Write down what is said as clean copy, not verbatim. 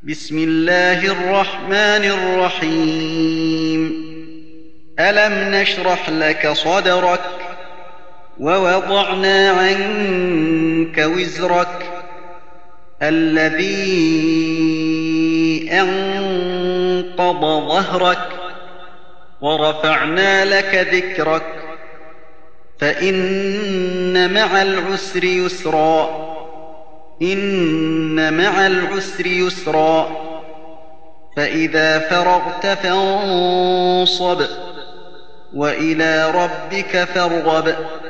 بسم الله الرحمن الرحيم ألم نشرح لك صدرك ووضعنا عنك وزرك الذي أنقض ظهرك ورفعنا لك ذكرك فإن مع العسر يسرا إن مع العسر يسرا فإذا فرغت فانصب وإلى ربك فارغب